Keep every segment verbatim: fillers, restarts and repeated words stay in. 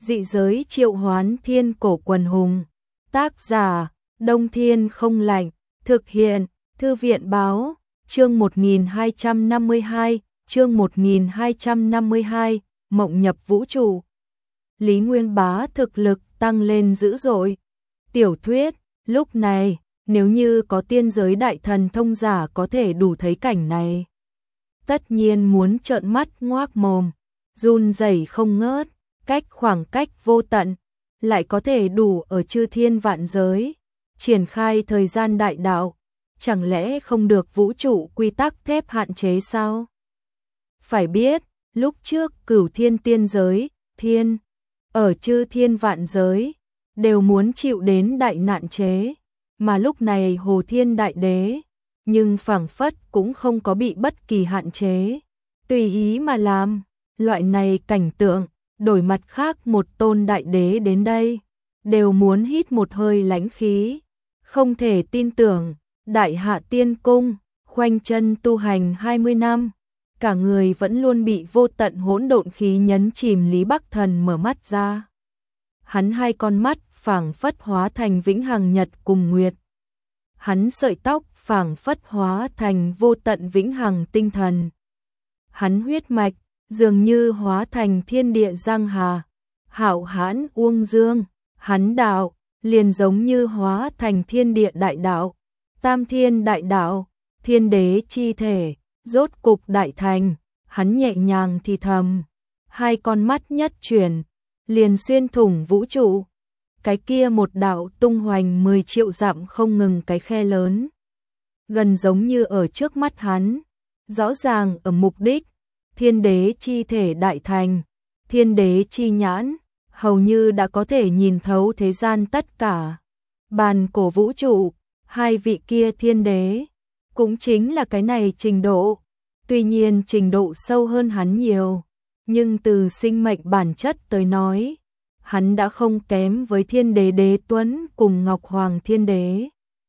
Dị giới triệu hoán thiên cổ quần hùng. Tác giả, Đông Thiên không lạnh. Thực hiện, Thư viện báo. Chương một nghìn hai trăm năm mươi hai, chương một nghìn hai trăm năm mươi hai, mộng nhập vũ trụ. Lý Nguyên Bá thực lực tăng lên dữ dội. Tiểu thuyết, lúc này, nếu như có tiên giới đại thần thông giả có thể đủ thấy cảnh này, tất nhiên muốn trợn mắt ngoác mồm, run rẩy không ngớt, cách khoảng cách vô tận, lại có thể đủ ở chư thiên vạn giới, triển khai thời gian đại đạo, chẳng lẽ không được vũ trụ quy tắc thép hạn chế sao? Phải biết, lúc trước cửu thiên tiên giới, thiên, ở chư thiên vạn giới, đều muốn chịu đến đại nạn chế, mà lúc này Hồ Thiên Đại Đế, nhưng phảng phất cũng không có bị bất kỳ hạn chế, tùy ý mà làm, loại này cảnh tượng, đổi mặt khác một tôn đại đế đến đây, đều muốn hít một hơi lãnh khí, không thể tin tưởng, Đại Hạ Tiên Cung, khoanh chân tu hành hai mươi năm, cả người vẫn luôn bị vô tận hỗn độn khí nhấn chìm. Lý Bắc Thần mở mắt ra, hắn hai con mắt phảng phất hóa thành vĩnh hằng nhật cùng nguyệt, hắn sợi tóc phảng phất hóa thành vô tận vĩnh hằng tinh thần, hắn huyết mạch dường như hóa thành thiên địa giang hà, hạo hãn uông dương, hắn đạo liền giống như hóa thành thiên địa đại đạo, tam thiên đại đạo, thiên đế chi thể, rốt cục đại thành. Hắn nhẹ nhàng thì thầm, hai con mắt nhất chuyển, liền xuyên thủng vũ trụ. Cái kia một đạo tung hoành mười triệu dặm không ngừng cái khe lớn, gần giống như ở trước mắt hắn, rõ ràng ở mục đích, thiên đế chi thể đại thành, thiên đế chi nhãn, hầu như đã có thể nhìn thấu thế gian tất cả. Bàn cổ vũ trụ, hai vị kia thiên đế, cũng chính là cái này trình độ, tuy nhiên trình độ sâu hơn hắn nhiều, nhưng từ sinh mệnh bản chất tới nói, hắn đã không kém với thiên đế Đế Tuấn cùng Ngọc Hoàng thiên đế.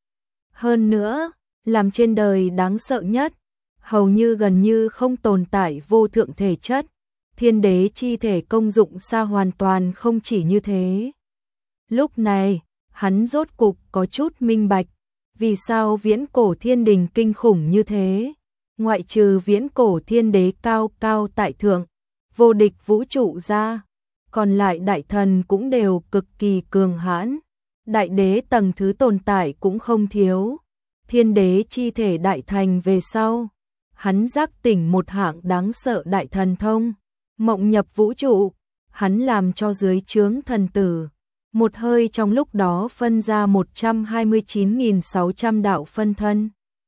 Hơn nữa, làm trên đời đáng sợ nhất, hầu như gần như không tồn tại vô thượng thể chất, thiên đế chi thể công dụng xa hoàn toàn không chỉ như thế. Lúc này, hắn rốt cục có chút minh bạch, vì sao viễn cổ thiên đình kinh khủng như thế, ngoại trừ viễn cổ thiên đế cao cao tại thượng, vô địch vũ trụ ra, còn lại đại thần cũng đều cực kỳ cường hãn, đại đế tầng thứ tồn tại cũng không thiếu. Thiên đế chi thể đại thành về sau, hắn giác tỉnh một hạng đáng sợ đại thần thông, mộng nhập vũ trụ, hắn làm cho dưới trướng thần tử, một hơi trong lúc đó phân ra một trăm hai mươi chín nghìn sáu trăm đạo phân thân,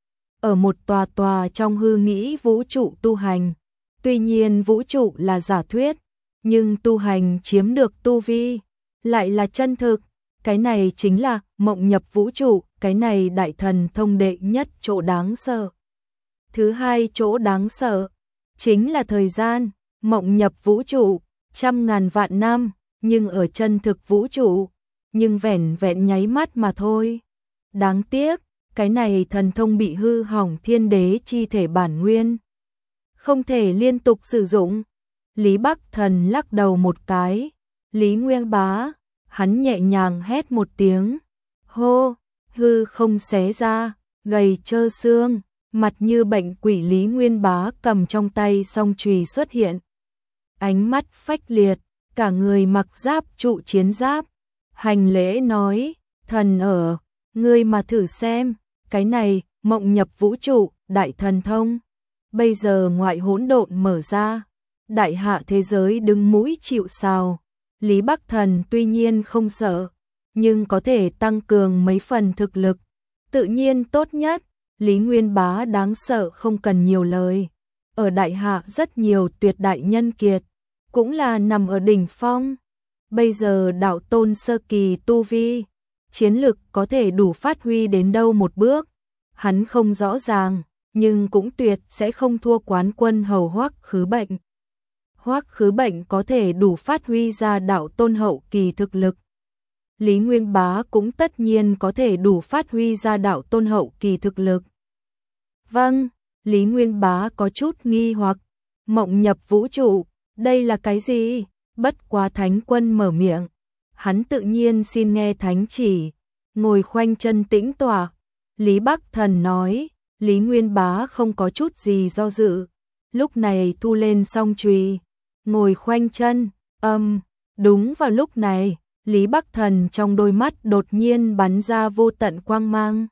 ở một tòa tòa trong hư nghĩ vũ trụ tu hành. Tuy nhiên vũ trụ là giả thuyết, nhưng tu hành chiếm được tu vi, lại là chân thực, cái này chính là mộng nhập vũ trụ, cái này đại thần thông đệ nhất chỗ đáng sợ. Thứ hai chỗ đáng sợ, chính là thời gian, mộng nhập vũ trụ, trăm ngàn vạn năm, nhưng ở chân thực vũ trụ, nhưng vẻn vẹn nháy mắt mà thôi. Đáng tiếc, cái này thần thông bị hư hỏng thiên đế chi thể bản nguyên, không thể liên tục sử dụng. Lý Bắc Thần lắc đầu một cái, Lý Nguyên Bá, hắn nhẹ nhàng hét một tiếng, hô, hư không xé ra, gầy trơ xương, mặt như bệnh quỷ. Lý Nguyên Bá cầm trong tay song chùy xuất hiện, ánh mắt phách liệt, cả người mặc giáp trụ chiến giáp, hành lễ nói, thần ở, ngươi mà thử xem, cái này, mộng nhập vũ trụ, đại thần thông, bây giờ ngoại hỗn độn mở ra, đại hạ thế giới đứng mũi chịu sào. Lý Bắc Thần tuy nhiên không sợ, nhưng có thể tăng cường mấy phần thực lực, tự nhiên tốt nhất. Lý Nguyên Bá đáng sợ không cần nhiều lời, ở đại hạ rất nhiều tuyệt đại nhân kiệt, cũng là nằm ở đỉnh phong, bây giờ đạo tôn sơ kỳ tu vi, chiến lực có thể đủ phát huy đến đâu một bước, hắn không rõ ràng, nhưng cũng tuyệt sẽ không thua quán quân hầu Hoắc Khứ Bệnh. Hoắc Khứ Bệnh có thể đủ phát huy ra đạo tôn hậu kỳ thực lực, Lý Nguyên Bá cũng tất nhiên có thể đủ phát huy ra đạo tôn hậu kỳ thực lực. Vâng, Lý Nguyên Bá có chút nghi hoặc, mộng nhập vũ trụ, đây là cái gì? Bất quá Thánh Quân mở miệng, hắn tự nhiên xin nghe thánh chỉ, ngồi khoanh chân tĩnh tọa. Lý Bắc Thần nói, Lý Nguyên Bá không có chút gì do dự, lúc này thu lên song chùy, ngồi khoanh chân, âm, đúng vào lúc này, Lý Bắc Thần trong đôi mắt đột nhiên bắn ra vô tận quang mang.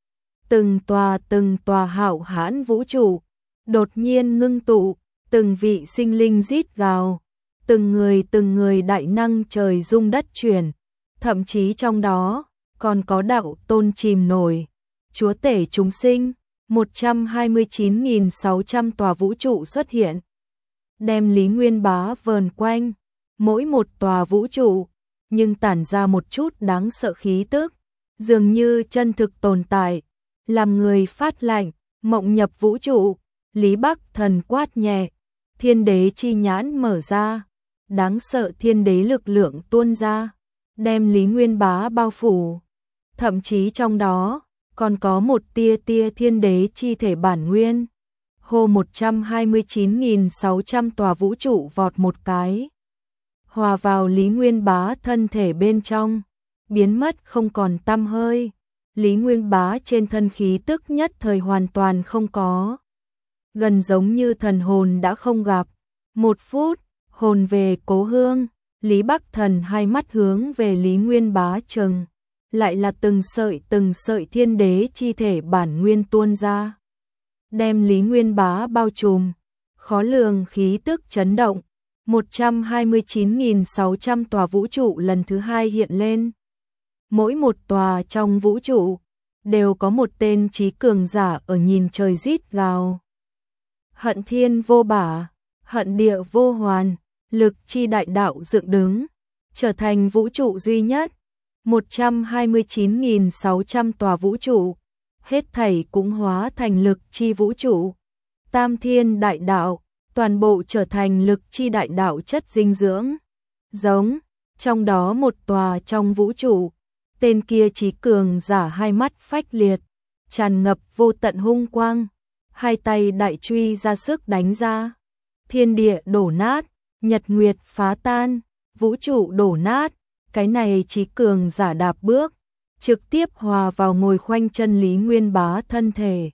Từng tòa từng tòa hạo hãn vũ trụ, đột nhiên ngưng tụ, từng vị sinh linh rít gào, từng người từng người đại năng trời rung đất chuyển, thậm chí trong đó còn có đạo tôn chìm nổi, chúa tể chúng sinh, một trăm hai mươi chín nghìn sáu trăm tòa vũ trụ xuất hiện, đem Lý Nguyên Bá vờn quanh, mỗi một tòa vũ trụ, nhưng tản ra một chút đáng sợ khí tức, dường như chân thực tồn tại, làm người phát lạnh, mộng nhập vũ trụ. Lý Bắc Thần quát nhẹ, thiên đế chi nhãn mở ra, đáng sợ thiên đế lực lượng tuôn ra, đem Lý Nguyên Bá bao phủ, thậm chí trong đó còn có một tia tia thiên đế chi thể bản nguyên. Hô một trăm hai mươi chín nghìn sáu trăm tòa vũ trụ vọt một cái, hòa vào Lý Nguyên Bá thân thể bên trong, biến mất không còn tăm hơi. Lý Nguyên Bá trên thân khí tức nhất thời hoàn toàn không có, gần giống như thần hồn đã không gặp. Một phút, hồn về cố hương, Lý Bắc Thần hai mắt hướng về Lý Nguyên Bá trừng, lại là từng sợi từng sợi thiên đế chi thể bản nguyên tuôn ra, đem Lý Nguyên Bá bao trùm, khó lường khí tức chấn động. một trăm hai mươi chín nghìn sáu trăm tòa vũ trụ lần thứ hai hiện lên. Mỗi một tòa trong vũ trụ đều có một tên trí cường giả ở nhìn trời rít gào. Hận thiên vô bả, hận địa vô hoàn, lực chi đại đạo dựng đứng, trở thành vũ trụ duy nhất. một trăm hai mươi chín nghìn sáu trăm tòa vũ trụ, hết thảy cũng hóa thành lực chi vũ trụ. Tam thiên đại đạo, toàn bộ trở thành lực chi đại đạo chất dinh dưỡng. Giống, trong đó một tòa trong vũ trụ, tên kia trí cường giả hai mắt phách liệt, tràn ngập vô tận hung quang, hai tay đại truy ra sức đánh ra. Thiên địa đổ nát, nhật nguyệt phá tan, vũ trụ đổ nát, cái này trí cường giả đạp bước, trực tiếp hòa vào ngồi khoanh chân Lý Nguyên Bá thân thể.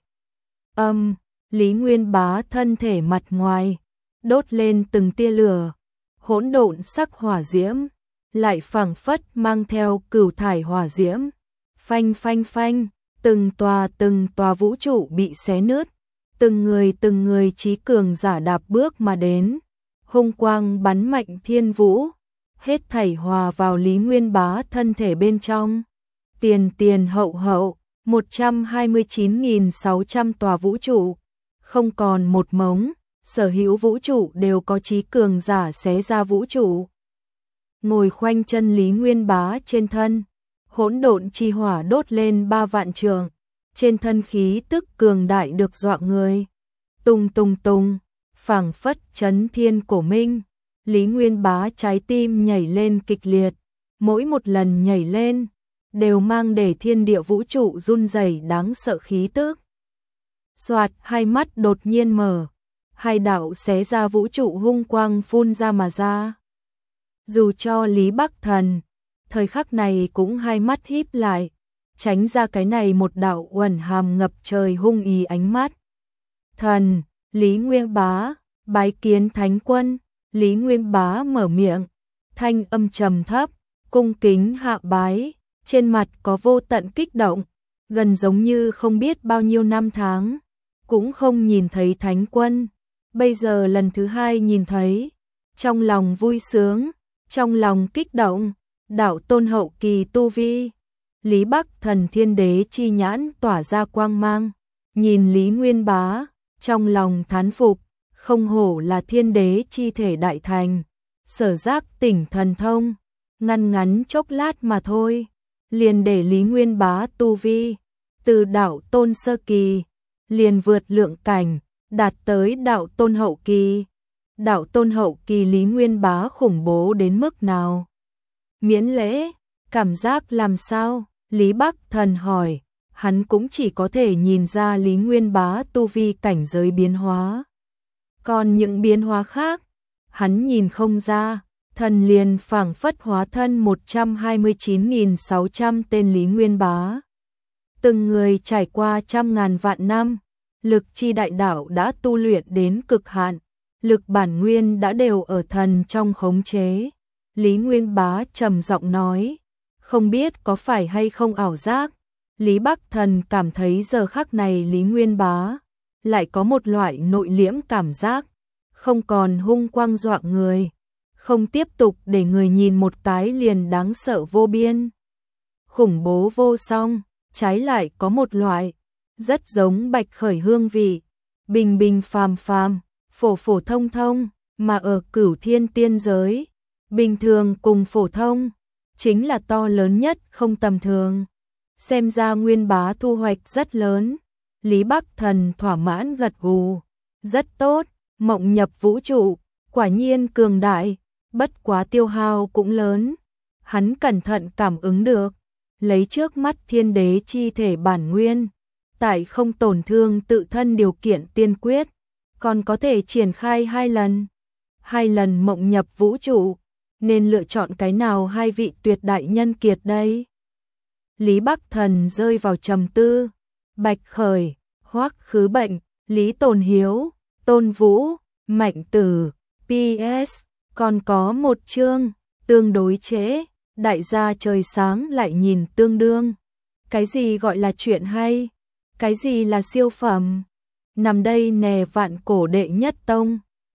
Âm, Lý Nguyên Bá thân thể mặt ngoài, đốt lên từng tia lửa, hỗn độn sắc hỏa diễm, lại phảng phất mang theo cửu thải hỏa diễm. Phanh phanh phanh, từng tòa từng tòa vũ trụ bị xé nứt, từng người từng người trí cường giả đạp bước mà đến, hung quang bắn mạnh thiên vũ, hết thảy hòa vào Lý Nguyên Bá thân thể bên trong. Tiền tiền hậu hậu, một trăm hai mươi chín nghìn sáu trăm tòa vũ trụ, không còn một mống, sở hữu vũ trụ đều có trí cường giả xé ra vũ trụ. Ngồi khoanh chân Lý Nguyên Bá trên thân, hỗn độn chi hỏa đốt lên ba vạn trường, trên thân khí tức cường đại được dọa người. Tung tung tung, phảng phất chấn thiên cổ minh, Lý Nguyên Bá trái tim nhảy lên kịch liệt, mỗi một lần nhảy lên đều mang để thiên địa vũ trụ run rẩy đáng sợ khí tức. Soạt, hai mắt đột nhiên mở, hai đạo xé ra vũ trụ hung quang phun ra mà ra. Dù cho Lý Bắc Thần, thời khắc này cũng hai mắt híp lại, tránh ra cái này một đạo uẩn hàm ngập trời hung ý ánh mắt. Thần, Lý Nguyên Bá, bái kiến Thánh Quân. Lý Nguyên Bá mở miệng, thanh âm trầm thấp, cung kính hạ bái, trên mặt có vô tận kích động, gần giống như không biết bao nhiêu năm tháng, cũng không nhìn thấy Thánh Quân, bây giờ lần thứ hai nhìn thấy, trong lòng vui sướng, trong lòng kích động, đạo tôn hậu kỳ tu vi. Lý Bắc Thần thiên đế chi nhãn tỏa ra quang mang, nhìn Lý Nguyên Bá, trong lòng thán phục, không hổ là thiên đế chi thể đại thành, sở giác tỉnh thần thông, ngăn ngắn chốc lát mà thôi, liền để Lý Nguyên Bá tu vi, từ đạo tôn sơ kỳ, liền vượt lượng cảnh, đạt tới đạo tôn hậu kỳ. Đạo tôn hậu kỳ Lý Nguyên Bá khủng bố đến mức nào? Miễn lễ, cảm giác làm sao? Lý Bắc Thần hỏi, hắn cũng chỉ có thể nhìn ra Lý Nguyên Bá tu vi cảnh giới biến hóa. Còn những biến hóa khác, hắn nhìn không ra, thần liền phảng phất hóa thân một trăm hai mươi chín nghìn sáu trăm tên Lý Nguyên Bá. Từng người trải qua trăm ngàn vạn năm, lực chi đại đạo đã tu luyện đến cực hạn, lực bản nguyên đã đều ở thần trong khống chế. Lý Nguyên Bá trầm giọng nói, không biết có phải hay không ảo giác, Lý Bắc Thần cảm thấy giờ khắc này Lý Nguyên Bá lại có một loại nội liễm cảm giác, không còn hung quang dọa người, không tiếp tục để người nhìn một cái liền đáng sợ vô biên, khủng bố vô song, trái lại có một loại rất giống Bạch Khởi hương vị, bình bình phàm phàm, phổ phổ thông thông, mà ở Cửu Thiên tiên giới, bình thường cùng phổ thông chính là to lớn nhất, không tầm thường. Xem ra Nguyên Bá thu hoạch rất lớn. Lý Bắc Thần thỏa mãn gật gù, rất tốt, mộng nhập vũ trụ, quả nhiên cường đại, bất quá tiêu hao cũng lớn. Hắn cẩn thận cảm ứng được, lấy trước mắt thiên đế chi thể bản nguyên, tại không tổn thương tự thân điều kiện tiên quyết, còn có thể triển khai hai lần. Hai lần mộng nhập vũ trụ, nên lựa chọn cái nào hai vị tuyệt đại nhân kiệt đây? Lý Bắc Thần rơi vào trầm tư, Bạch Khởi, Hoắc Khứ Bệnh, Lý Tồn Hiếu, Tôn Vũ, Mạnh Tử, pê ét, còn có một chương, tương đối trễ, đại gia trời sáng lại nhìn tương đương. Cái gì gọi là chuyện hay? Cái gì là siêu phẩm? Nằm đây nè vạn cổ đệ nhất tông,